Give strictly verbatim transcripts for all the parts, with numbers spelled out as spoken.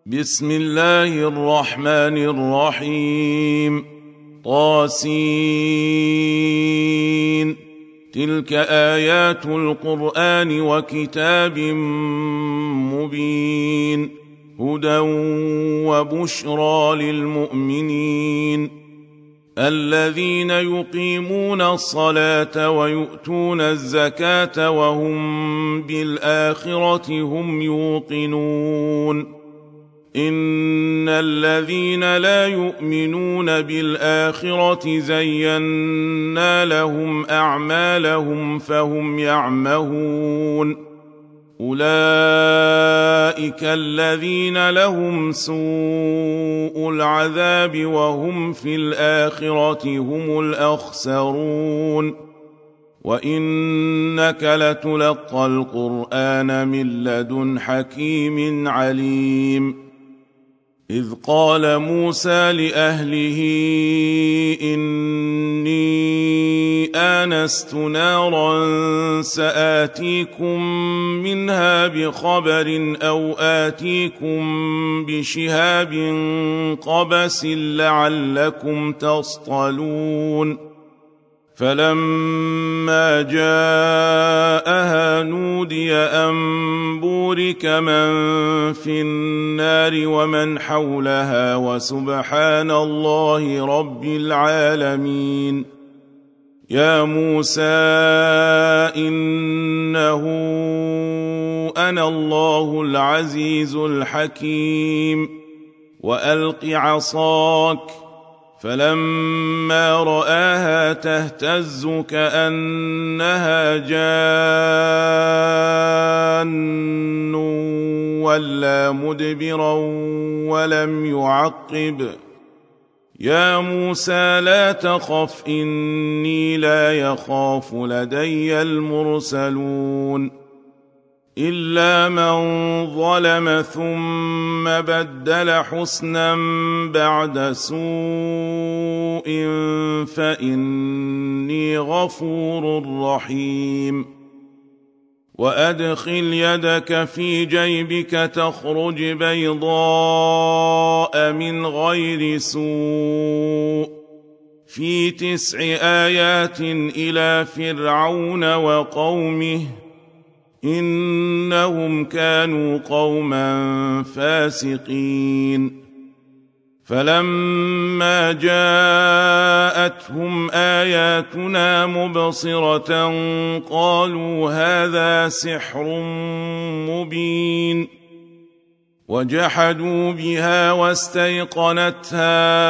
بسم الله الرحمن الرحيم. طاسين. تلك آيات القرآن وكتاب مبين، هدى وبشرى للمؤمنين الذين يقيمون الصلاة ويؤتون الزكاة وهم بالآخرة هم يوقنون. إن الذين لا يؤمنون بالآخرة زينا لهم أعمالهم فهم يعمهون. أولئك الذين لهم سوء العذاب وهم في الآخرة هم الأخسرون. وإنك لتلقى القرآن من لدن حكيم عليم. إذ قال موسى لأهله إني آنست نارا سآتيكم منها بخبر أو آتيكم بشهاب قبس لعلكم تصطلون. فلما جاءها نودي أن بورك من في النار ومن حولها وسبحان الله رب العالمين. يا موسى إنه أنا الله العزيز الحكيم. وألق عصاك. فلما رآها تهتز كأنها جان ولا مدبرا ولم يعقب. يا موسى لا تخف إني لا يخاف لدي المرسلون. إلا من ظلم ثم بدل حسنا بعد سوء فإني غفور رحيم. وأدخل يدك في جيبك تخرج بيضاء من غير سوء في تسع آيات إلى فرعون وقومه إنهم كانوا قوما فاسقين. فلما جاءتهم آياتنا مبصرة قالوا هذا سحر مبين. وجحدوا بها واستيقنتها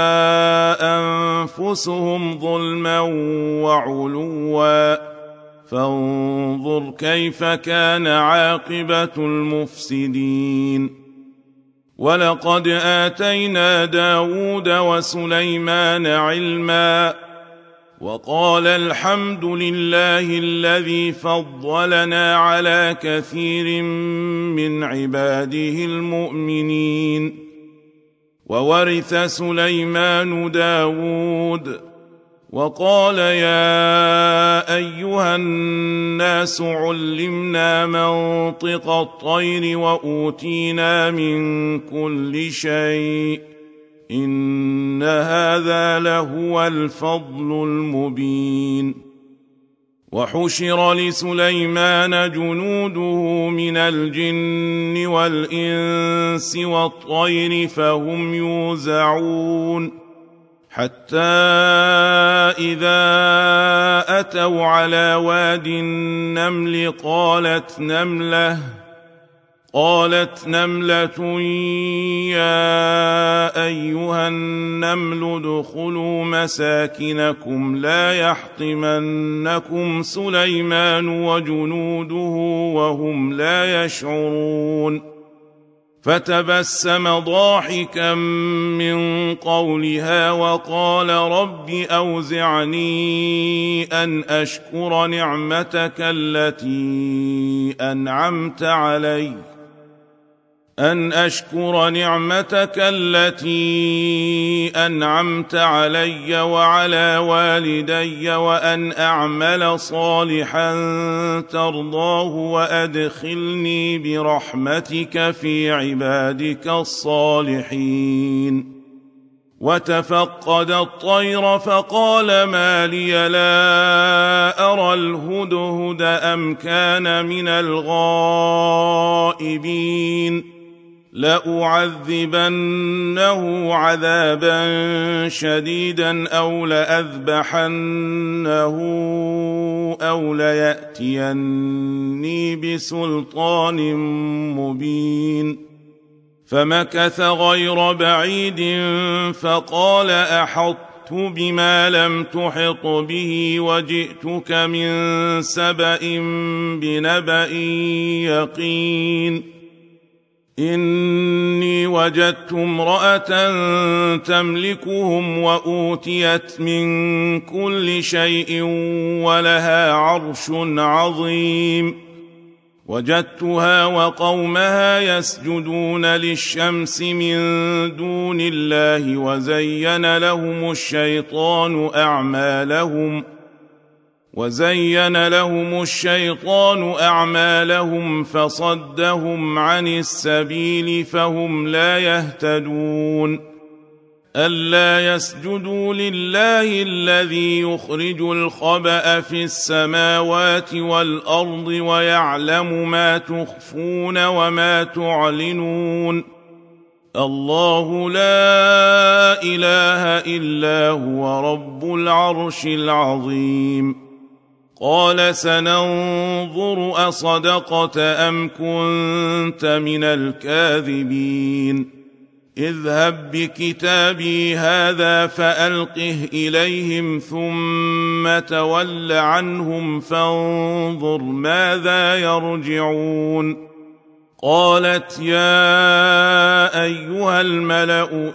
أنفسهم ظلما وعلوا فانظر كيف كان عاقبة المفسدين. ولقد آتينا داود وسليمان علما وقال الحمد لله الذي فضلنا على كثير من عباده المؤمنين. وورث سليمان داود وقال يا أيها الناس علمنا منطق الطير وأوتينا من كل شيء إن هذا لهو الفضل المبين. وحشر لسليمان جنوده من الجن والإنس والطير فهم يوزعون. حتى إذا أتوا على واد النمل قالت نملة قالت نملة يا أيها النمل ادخلوا مساكنكم لا يحطمنكم سليمان وجنوده وهم لا يشعرون. فتبسم ضاحكا من قولها وقال رب أوزعني أن أشكر نعمتك التي أنعمت علي أن أشكر نعمتك التي أنعمت علي وعلى والدي وأن أعمل صالحا ترضاه وأدخلني برحمتك في عبادك الصالحين. وتفقد الطير فقال ما لي لا أرى الهدهد أم كان من الغائبين لأعذبنه عذابا شديدا أو لأذبحنه أو ليأتيني بسلطان مبين. فمكث غير بعيد فقال أحطت بما لم تحط به وجئتك من سبأ بنبأ يقين. إني وجدت امرأة تملكهم وأوتيت من كل شيء ولها عرش عظيم. وجدتها وقومها يسجدون للشمس من دون الله وزين لهم الشيطان أعمالهم وزين لهم الشيطان أعمالهم فصدهم عن السبيل فهم لا يهتدون. ألا يسجدوا لله الذي يخرج الخبأ في السماوات والأرض ويعلم ما تخفون وما تعلنون. الله لا إله إلا هو رب العرش العظيم. قال سننظر أصدقت أم كنت من الكاذبين. اذهب بكتابي هذا فألقه إليهم ثم تول عنهم فانظر ماذا يرجعون. قالت يا أيها الملأ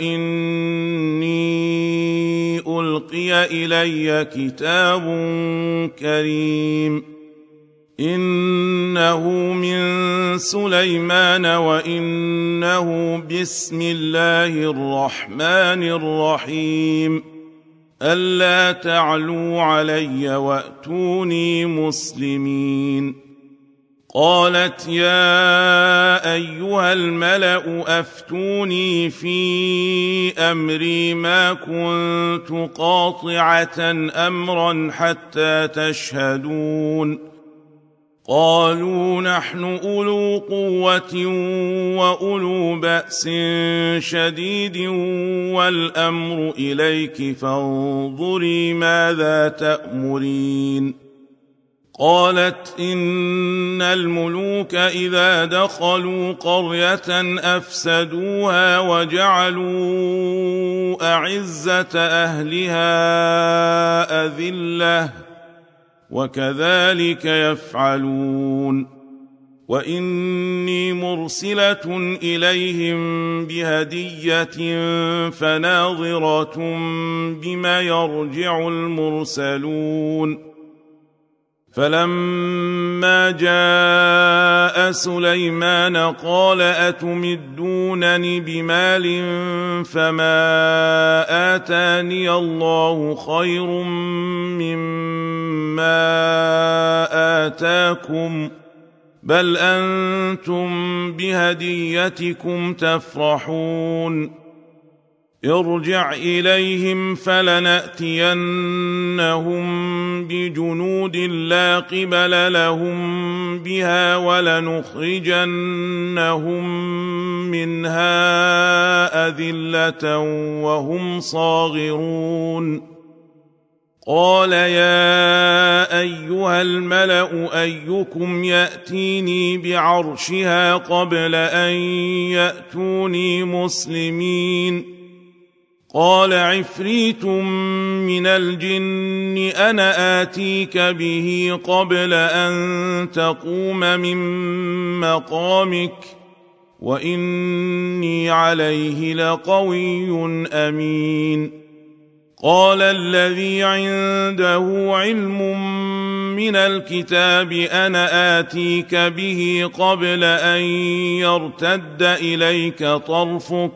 إني ألقي إلي كتاب كريم إنه من سليمان وإنه بسم الله الرحمن الرحيم ألا تعلوا علي وأتوني مسلمين. قالت يا أيها الملأ أفتوني في أمري ما كنت قاطعة أمرا حتى تشهدون. قالوا نحن أولو قوة وأولو بأس شديد والأمر إليك فانظري ماذا تأمرين. قالت إن الملوك إذا دخلوا قرية أفسدوها وجعلوا أعزة أهلها أذلة وكذلك يفعلون. وإني مرسلة إليهم بهدية فناظرة بما يرجع المرسلون. فلما جاء سليمان قال أتمدونني بمال فما آتاني الله خير مما آتاكم بل أنتم بهديتكم تفرحون. ارجع إليهم فلنأتينهم بجنود لا قبل لهم بها ولنخرجنهم منها أذلة وهم صاغرون. قال يا أيها الملأ أيكم يأتيني بعرشها قبل أن يأتوني مسلمين. قال عفريت من الجن أنا آتيك به قبل أن تقوم من مقامك وإني عليه لقوي أمين. قال الذي عنده علم من الكتاب أنا آتيك به قبل أن يرتد إليك طرفك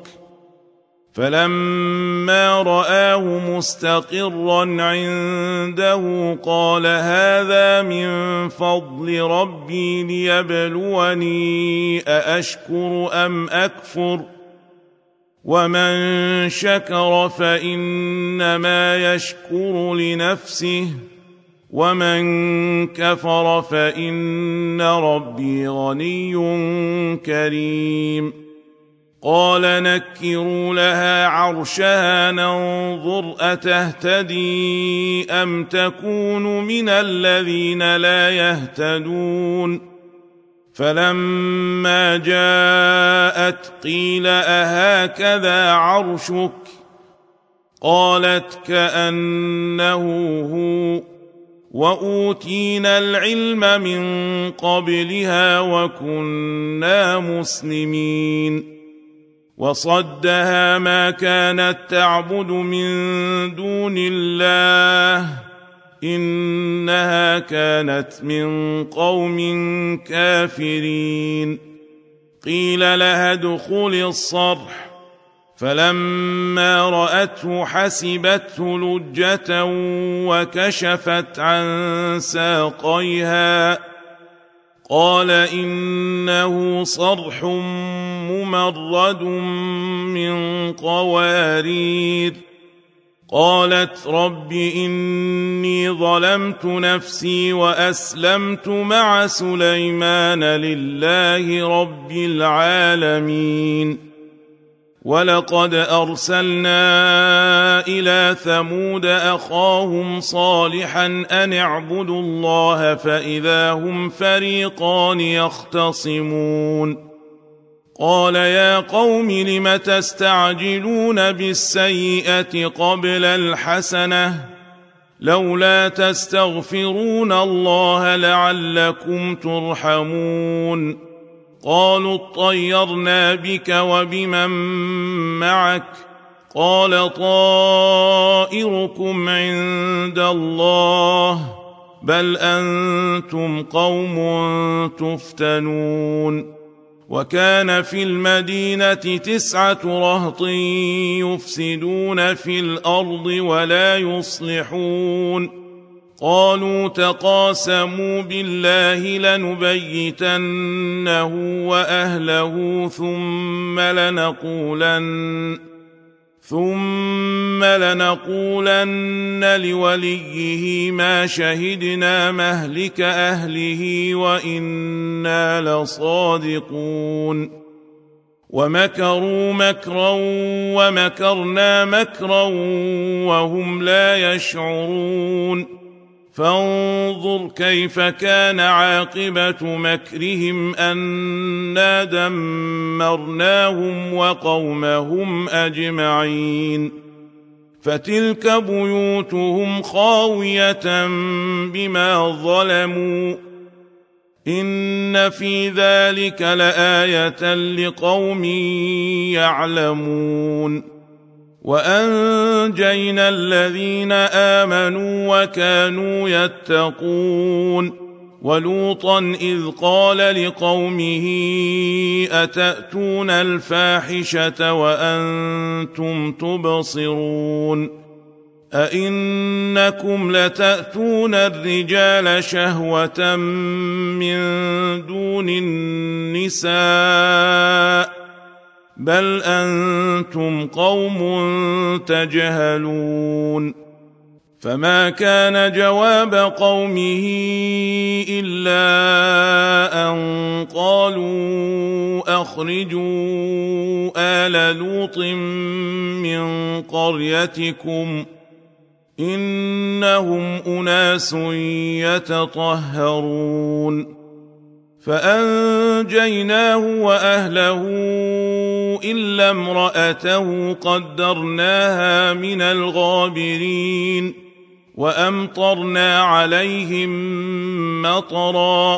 فلما رآه مستقرا عنده قال هذا من فضل ربي ليبلوني أأشكر أم أكفر ومن شكر فإنما يشكر لنفسه ومن كفر فإن ربي غني كريم قال نكروا لها عرشها ننظر أتهتدي أم تكون من الذين لا يهتدون فلما جاءت قيل أهكذا عرشك قالت كأنه هو وأوتينا العلم من قبلها وكنا مسلمين وصدها ما كانت تعبد من دون الله إنها كانت من قوم كافرين قيل لها ادخل الصرح فلما رأته حسبته لجة وكشفت عن ساقيها قال إنه صرح ممرد من قوارير قالت رب إني ظلمت نفسي وأسلمت مع سليمان لله رب العالمين ولقد أرسلنا إلى ثمود أخاهم صالحا أن اعبدوا الله فإذا هم فريقان يختصمون قال يا قوم لم تستعجلون بالسيئة قبل الحسنة لولا تستغفرون الله لعلكم ترحمون قالوا اطيرنا بك وبمن معك قال طائركم عند الله بل أنتم قوم تفتنون وكان في المدينة تسعة رهط يفسدون في الأرض ولا يصلحون قالوا تقاسموا بالله لنبيتنه وأهله ثم لنقولن ثم لنقولن لوليه ما شهدنا مهلك أهله وإنا لصادقون ومكروا مكرا ومكرنا مكرا وهم لا يشعرون فانظر كيف كان عاقبة مكرهم أنا دمرناهم وقومهم أجمعين فتلك بيوتهم خاوية بما ظلموا إن في ذلك لآية لقوم يعلمون وأنجينا الذين آمنوا وكانوا يتقون ولوطا إذ قال لقومه أتأتون الفاحشة وأنتم تبصرون أئنكم لتأتون الرجال شهوة من دون النساء بل أنتم قوم تجهلون فما كان جواب قومه إلا أن قالوا أخرجوا آل لوط من قريتكم إنهم أناس يتطهرون فأنجيناه وأهله إلا امرأته قدرناها من الغابرين وأمطرنا عليهم مطرا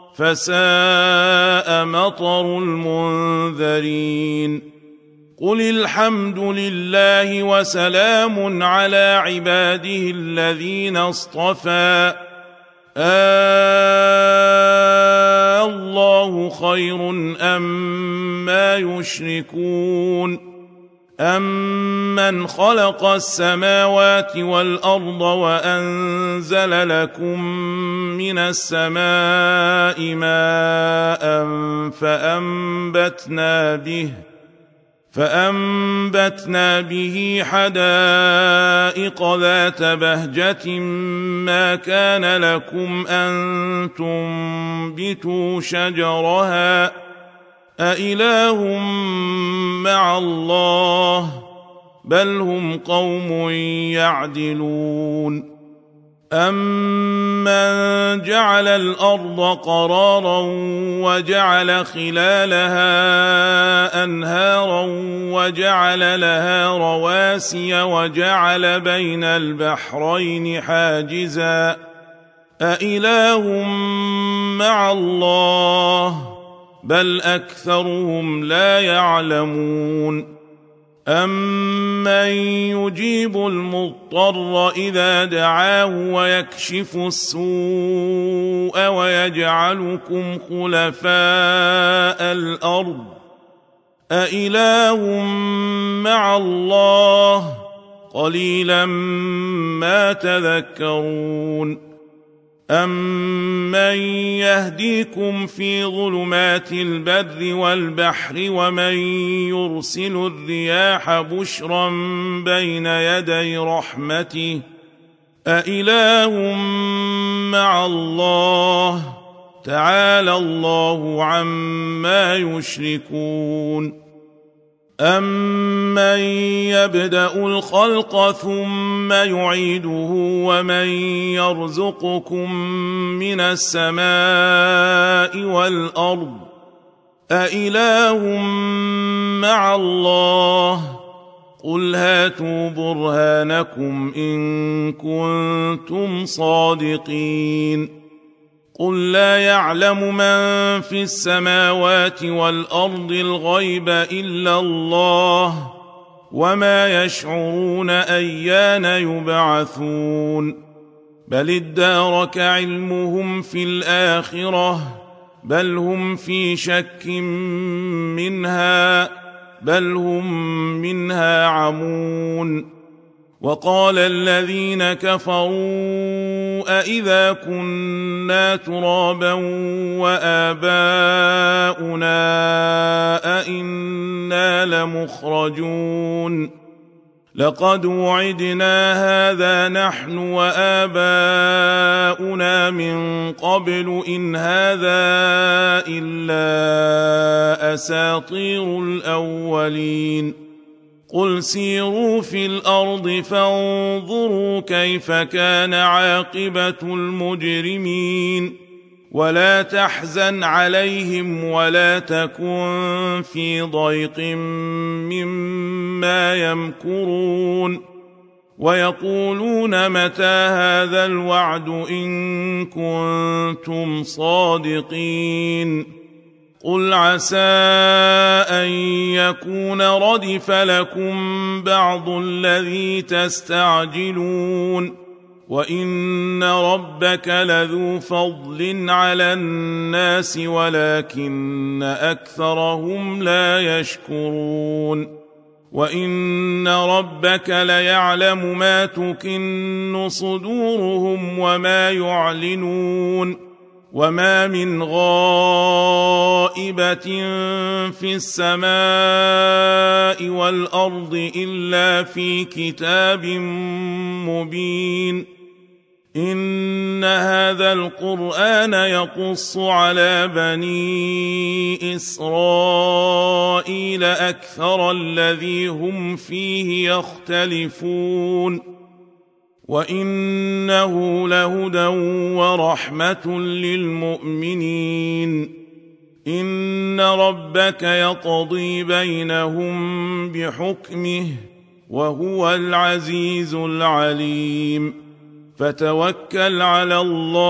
فساء مطر المنذرين قل الحمد لله وسلام على عباده الذين اصطفى آه الله خير أم ما يشركون أمن خلق السماوات والأرض وأنزل لكم من السماء ماء فأنبتنا به فأنبتنا به حدائق ذات بهجة ما كان لكم أن تنبتوا شجرها أإله مع الله بل هم قوم يعدلون أمن جعل الأرض قرارا وجعل خلالها أنهارا وجعل لها رواسي وجعل بين البحرين حاجزا أإله مع الله بل أكثرهم لا يعلمون أمن يجيب المضطر إذا دعاه ويكشف السوء ويجعلكم خلفاء الأرض أإله مع الله قليلا ما تذكرون أمن يهديكم في ظلمات البر والبحر ومن يرسل الرياح بشرا بين يدي رحمته أإله مع الله تعالى الله عما يشركون أمن يبدأ الخلق ثم يعيده ومن يرزقكم من السماء والأرض أإله مع الله قل هاتوا برهانكم إن كنتم صادقين قل لا يعلم من في السماوات والأرض الغيب إلا الله وما يشعرون أيان يبعثون بل ادارك علمهم في الآخرة بل هم في شك منها بل هم منها عمون وقال الذين كفروا أإذا كنا ترابا وآباؤنا أإنا لمخرجون لقد وعدنا هذا نحن وآباؤنا من قبل إن هذا إلا أساطير الأولين قل سيروا في الأرض فانظروا كيف كان عاقبة المجرمين ولا تحزن عليهم ولا تكن في ضيق مما يمكرون ويقولون متى هذا الوعد إن كنتم صادقين قل عسى أن يكون ردف لكم بعض الذي تستعجلون وإن ربك لذو فضل على الناس ولكن أكثرهم لا يشكرون وإن ربك ليعلم ما تكن صدورهم وما يعلنون وما من غائبة في السماء والأرض إلا في كتاب مبين إن هذا القرآن يقص على بني إسرائيل أكثر الذي هم فيه يختلفون وإنه لهدى ورحمة للمؤمنين إن ربك يقضي بينهم بحكمه وهو العزيز العليم فتوكل على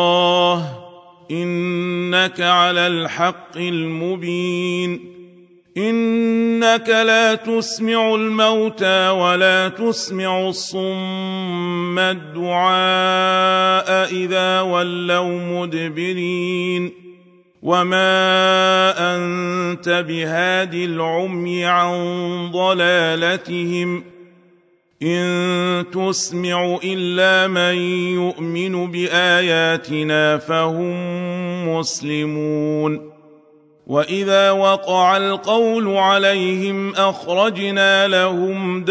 الله إنك على الحق المبين إنك لا تسمع الموتى ولا تسمع الصم الدعاء إذا ولوا مدبرين وما أنت بهاد العمي عن ضلالتهم إن تسمع إلا من يؤمن بآياتنا فهم مسلمون وإذا وقع القول عليهم أخرجنا لهم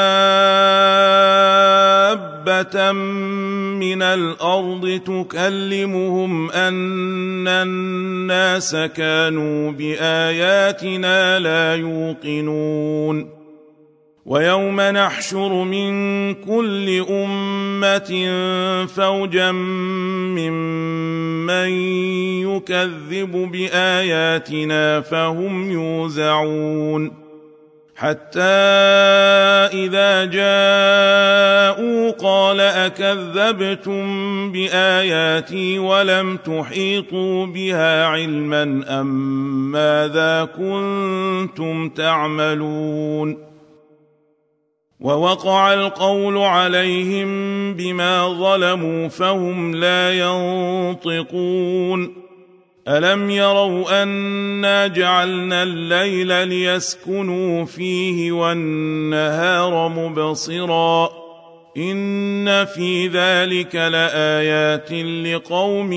دابة من الأرض تكلمهم أن الناس كانوا بآياتنا لا يوقنون ويوم نحشر من كل أمة فوجا ممن يكذب بآياتنا فهم يوزعون حتى إذا جاءوا قال أكذبتم بآياتي ولم تحيطوا بها علما أم ماذا كنتم تعملون ووقع القول عليهم بما ظلموا فهم لا ينطقون ألم يروا أنا جعلنا الليل ليسكنوا فيه والنهار مبصرا إن في ذلك لآيات لقوم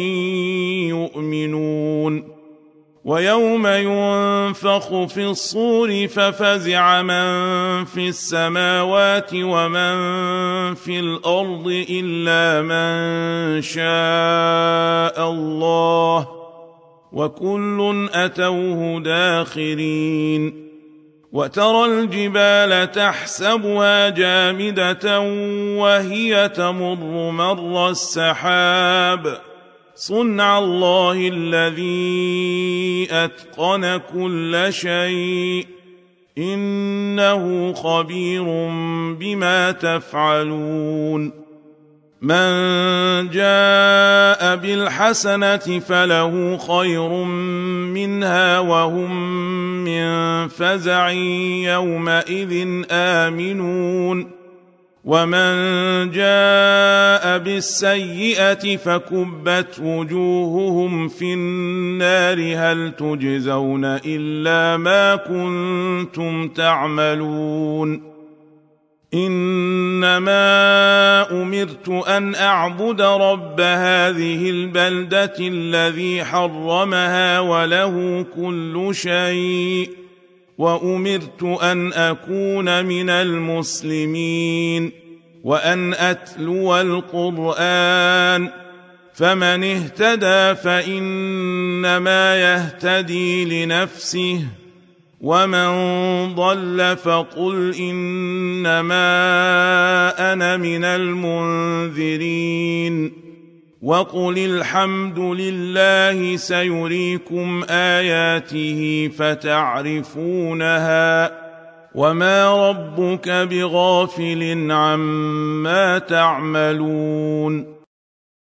يؤمنون ويوم ينفخ في الصور ففزع من في السماوات ومن في الأرض إلا من شاء الله وكل أتوه داخرين وترى الجبال تحسبها جامدة وهي تمر مر السحاب صنع الله الذي أتقن كل شيء إنه خبير بما تفعلون من جاء بالحسنة فله خير منها وهم من فزع يومئذ آمنون ومن جاء بالسيئة فكبت وجوههم في النار هل تجزون إلا ما كنتم تعملون إنما أمرت أن أعبد رب هذه البلدة الذي حرمها وله كل شيء وأمرت أن أكون من المسلمين وأن أتلو القرآن فمن اهتدى فإنما يهتدي لنفسه ومن ضل فقل إنما أنا من المنذرين وقل الحمد لله سيريكم آياته فتعرفونها وما ربك بغافل عما تعملون